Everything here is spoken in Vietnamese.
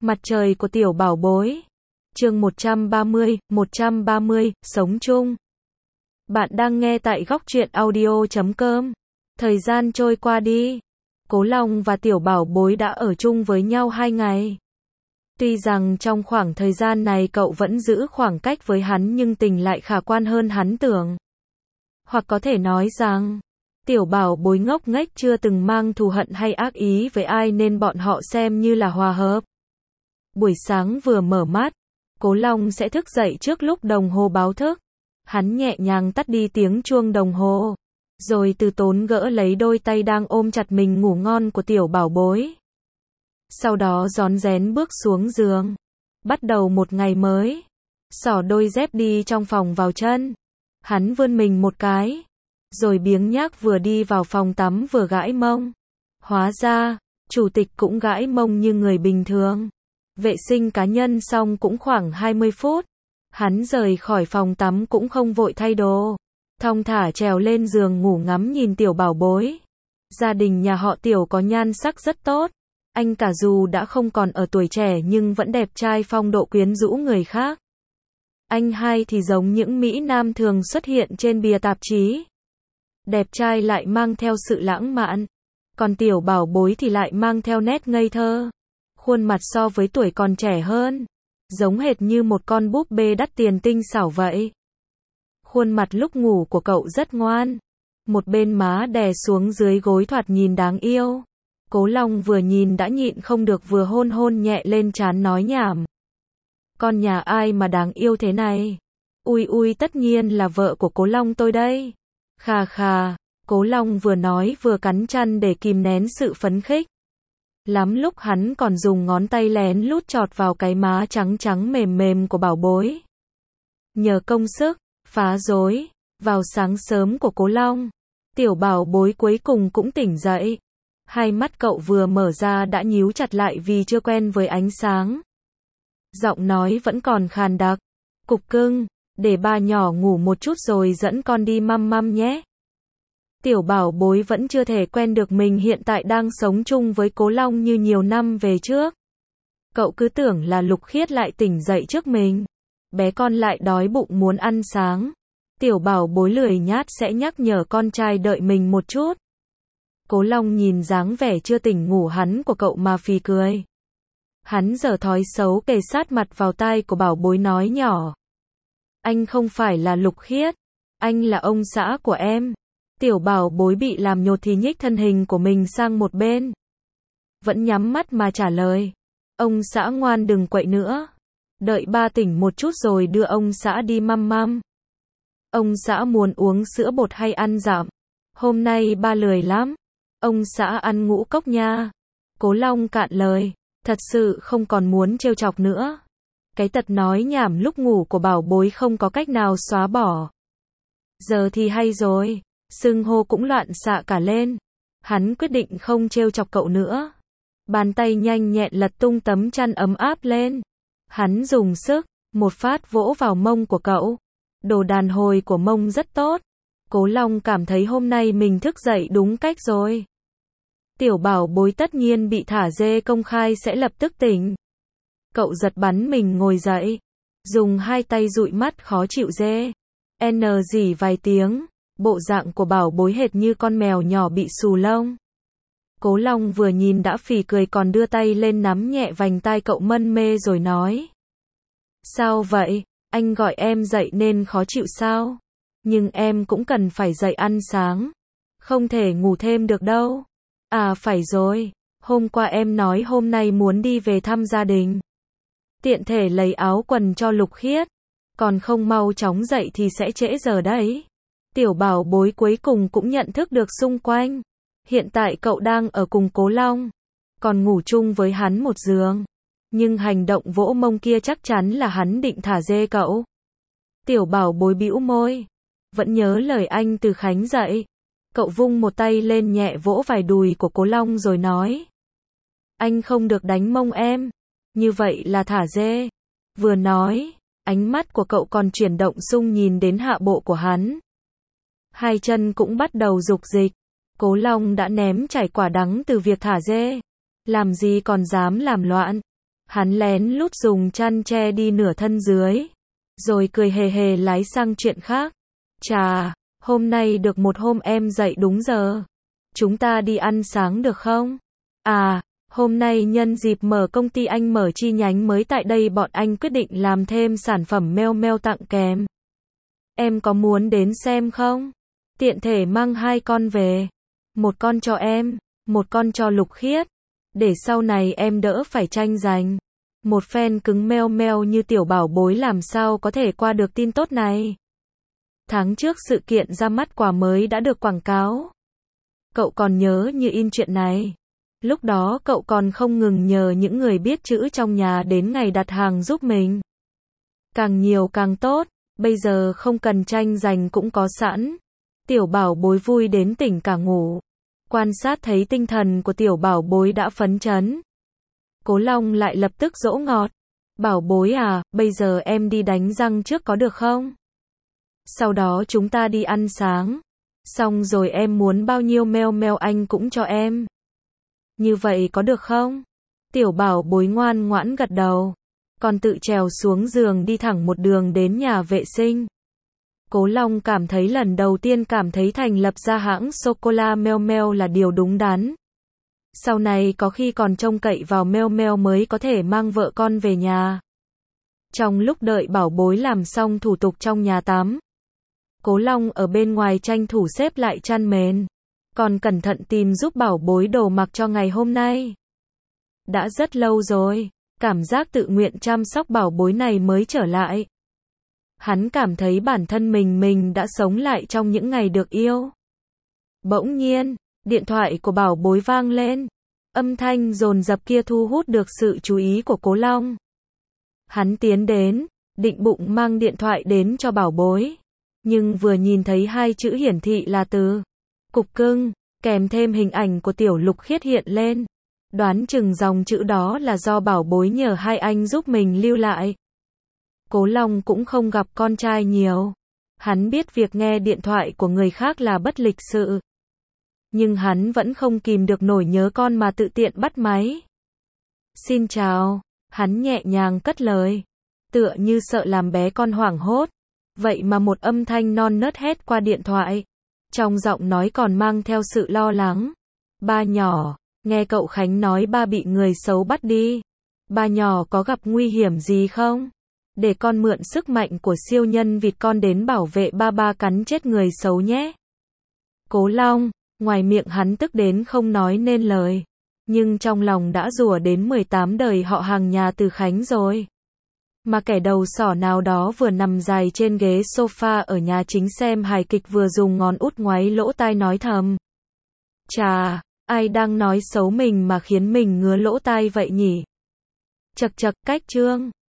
Mặt trời của tiểu bảo bối. Chương 130, sống chung. Bạn đang nghe tại góc truyện audio.com. Thời gian trôi qua đi. Cố Long và tiểu bảo bối đã ở chung với nhau 2 ngày. Tuy rằng trong khoảng thời gian này cậu vẫn giữ khoảng cách với hắn nhưng tình lại khả quan hơn hắn tưởng. Hoặc có thể nói rằng, tiểu bảo bối ngốc nghếch chưa từng mang thù hận hay ác ý với ai nên bọn họ xem như là hòa hợp. Buổi sáng vừa mở mắt, Cố Long sẽ thức dậy trước lúc đồng hồ báo thức. Hắn nhẹ nhàng tắt đi tiếng chuông đồng hồ, rồi từ tốn gỡ lấy đôi tay đang ôm chặt mình ngủ ngon của tiểu bảo bối. Sau đó rón rén bước xuống giường, bắt đầu một ngày mới. Xỏ đôi dép đi trong phòng vào chân. Hắn vươn mình một cái, rồi biếng nhác vừa đi vào phòng tắm vừa gãi mông. Hóa ra, chủ tịch cũng gãi mông như người bình thường. Vệ sinh cá nhân xong cũng khoảng 20 phút. Hắn rời khỏi phòng tắm cũng không vội thay đồ. Thong thả trèo lên giường ngủ ngắm nhìn tiểu bảo bối. Gia đình nhà họ tiểu có nhan sắc rất tốt. Anh cả dù đã không còn ở tuổi trẻ nhưng vẫn đẹp trai phong độ quyến rũ người khác. Anh hai thì giống những mỹ nam thường xuất hiện trên bìa tạp chí. Đẹp trai lại mang theo sự lãng mạn. Còn tiểu bảo bối thì lại mang theo nét ngây thơ. Khuôn mặt so với tuổi còn trẻ hơn. Giống hệt như một con búp bê đắt tiền tinh xảo vậy. Khuôn mặt lúc ngủ của cậu rất ngoan. Một bên má đè xuống dưới gối thoạt nhìn đáng yêu. Cố Long vừa nhìn đã nhịn không được vừa hôn hôn nhẹ lên trán nói nhảm. Con nhà ai mà đáng yêu thế này? Ui ui, tất nhiên là vợ của Cố Long tôi đây. Khà khà, Cố Long vừa nói vừa cắn chăn để kìm nén sự phấn khích. Lắm lúc hắn còn dùng ngón tay lén lút chọt vào cái má trắng trắng mềm mềm của bảo bối. Nhờ công sức, phá rối, vào sáng sớm của Cố Long, tiểu bảo bối cuối cùng cũng tỉnh dậy. Hai mắt cậu vừa mở ra đã nhíu chặt lại vì chưa quen với ánh sáng. Giọng nói vẫn còn khàn đặc. Cục cưng, để ba nhỏ ngủ một chút rồi dẫn con đi măm măm nhé. Tiểu bảo bối vẫn chưa thể quen được mình hiện tại đang sống chung với Cố Long như nhiều năm về trước. Cậu cứ tưởng là Lục Khiết lại tỉnh dậy trước mình. Bé con lại đói bụng muốn ăn sáng. Tiểu bảo bối lười nhát sẽ nhắc nhở con trai đợi mình một chút. Cố Long nhìn dáng vẻ chưa tỉnh ngủ hắn của cậu mà phì cười. Hắn giở thói xấu kề sát mặt vào tai của bảo bối nói nhỏ. Anh không phải là Lục Khiết. Anh là ông xã của em. Tiểu bảo bối bị làm nhột thì nhích thân hình của mình sang một bên. Vẫn nhắm mắt mà trả lời. Ông xã ngoan đừng quậy nữa. Đợi ba tỉnh một chút rồi đưa ông xã đi măm măm. Ông xã muốn uống sữa bột hay ăn dặm? Hôm nay ba lười lắm. Ông xã ăn ngũ cốc nha. Cố Long cạn lời. Thật sự không còn muốn trêu chọc nữa. Cái tật nói nhảm lúc ngủ của bảo bối không có cách nào xóa bỏ. Giờ thì hay rồi. Xưng hô cũng loạn xạ cả lên. Hắn quyết định không trêu chọc cậu nữa. Bàn tay nhanh nhẹn lật tung tấm chăn ấm áp lên. Hắn dùng sức, một phát vỗ vào mông của cậu. Đồ đàn hồi của mông rất tốt. Cố Long cảm thấy hôm nay mình thức dậy đúng cách rồi. Tiểu bảo bối tất nhiên bị thả dê công khai sẽ lập tức tỉnh. Cậu giật bắn mình ngồi dậy. Dùng hai tay dụi mắt khó chịu dê. Rỉ vài tiếng. Bộ dạng của bảo bối hệt như con mèo nhỏ bị xù lông. Cố Long vừa nhìn đã phì cười còn đưa tay lên nắm nhẹ vành tai cậu mân mê rồi nói. Sao vậy? Anh gọi em dậy nên khó chịu sao? Nhưng em cũng cần phải dậy ăn sáng. Không thể ngủ thêm được đâu. À phải rồi. Hôm qua em nói hôm nay muốn đi về thăm gia đình. Tiện thể lấy áo quần cho Lục Khiết. Còn không mau chóng dậy thì sẽ trễ giờ đấy. Tiểu bảo bối cuối cùng cũng nhận thức được xung quanh. Hiện tại cậu đang ở cùng Cố Long. Còn ngủ chung với hắn một giường. Nhưng hành động vỗ mông kia chắc chắn là hắn định thả dê cậu. Tiểu bảo bối bĩu môi. Vẫn nhớ lời anh từ Khánh dạy. Cậu vung một tay lên nhẹ vỗ vài đùi của Cố Long rồi nói. Anh không được đánh mông em. Như vậy là thả dê. Vừa nói, ánh mắt của cậu còn chuyển động sung nhìn đến hạ bộ của hắn. Hai chân cũng bắt đầu dục dịch. Cố Long đã ném chảy quả đắng từ việc thả dê. Làm gì còn dám làm loạn. Hắn lén lút dùng chăn che đi nửa thân dưới, rồi cười hề hề lái sang chuyện khác. Chà, hôm nay được một hôm em dậy đúng giờ. Chúng ta đi ăn sáng được không? À, hôm nay nhân dịp mở công ty anh mở chi nhánh mới tại đây, bọn anh quyết định làm thêm sản phẩm mail mail tặng kèm. Em có muốn đến xem không? Tiện thể mang 2 con về. Một con cho em, một con cho Lục Khiết. Để sau này em đỡ phải tranh giành. Một fan cứng mail mail như tiểu bảo bối làm sao có thể qua được tin tốt này. Tháng trước sự kiện ra mắt quà mới đã được quảng cáo. Cậu còn nhớ như in chuyện này. Lúc đó cậu còn không ngừng nhờ những người biết chữ trong nhà đến ngày đặt hàng giúp mình. Càng nhiều càng tốt, bây giờ không cần tranh giành cũng có sẵn. Tiểu bảo bối vui đến tỉnh cả ngủ. Quan sát thấy tinh thần của tiểu bảo bối đã phấn chấn. Cố Long lại lập tức dỗ ngọt. Bảo bối à, bây giờ em đi đánh răng trước có được không? Sau đó chúng ta đi ăn sáng. Xong rồi em muốn bao nhiêu mail mail anh cũng cho em. Như vậy có được không? Tiểu bảo bối ngoan ngoãn gật đầu. Còn tự trèo xuống giường đi thẳng một đường đến nhà vệ sinh. Cố Long cảm thấy lần đầu tiên cảm thấy thành lập ra hãng sô-cô-la Meo Meo là điều đúng đắn. Sau này có khi còn trông cậy vào Meo Meo mới có thể mang vợ con về nhà. Trong lúc đợi bảo bối làm xong thủ tục trong nhà tắm, Cố Long ở bên ngoài tranh thủ xếp lại chăn mền, còn cẩn thận tìm giúp bảo bối đồ mặc cho ngày hôm nay. Đã rất lâu rồi, cảm giác tự nguyện chăm sóc bảo bối này mới trở lại. Hắn cảm thấy bản thân mình đã sống lại trong những ngày được yêu. Bỗng nhiên, điện thoại của bảo bối vang lên. Âm thanh dồn dập kia thu hút được sự chú ý của Cố Long. Hắn tiến đến, định bụng mang điện thoại đến cho bảo bối. Nhưng vừa nhìn thấy 2 chữ hiển thị là từ cục cưng, kèm thêm hình ảnh của tiểu Lục Khiết hiện lên. Đoán chừng dòng chữ đó là do bảo bối nhờ 2 anh giúp mình lưu lại. Cố Long cũng không gặp con trai nhiều. Hắn biết việc nghe điện thoại của người khác là bất lịch sự. Nhưng hắn vẫn không kìm được nổi nhớ con mà tự tiện bắt máy. Xin chào, hắn nhẹ nhàng cất lời. Tựa như sợ làm bé con hoảng hốt. Vậy mà một âm thanh non nớt hét qua điện thoại. Trong giọng nói còn mang theo sự lo lắng. Ba nhỏ, nghe cậu Khánh nói ba bị người xấu bắt đi. Ba nhỏ có gặp nguy hiểm gì không? Để con mượn sức mạnh của siêu nhân vịt con đến bảo vệ ba cắn chết người xấu nhé. Cố Long, ngoài miệng hắn tức đến không nói nên lời. Nhưng trong lòng đã rủa đến 18 đời họ hàng nhà từ Khánh rồi. Mà kẻ đầu sỏ nào đó vừa nằm dài trên ghế sofa ở nhà chính xem hài kịch vừa dùng ngón út ngoáy lỗ tai nói thầm. Chà, ai đang nói xấu mình mà khiến mình ngứa lỗ tai vậy nhỉ? Chậc chậc, cách chương.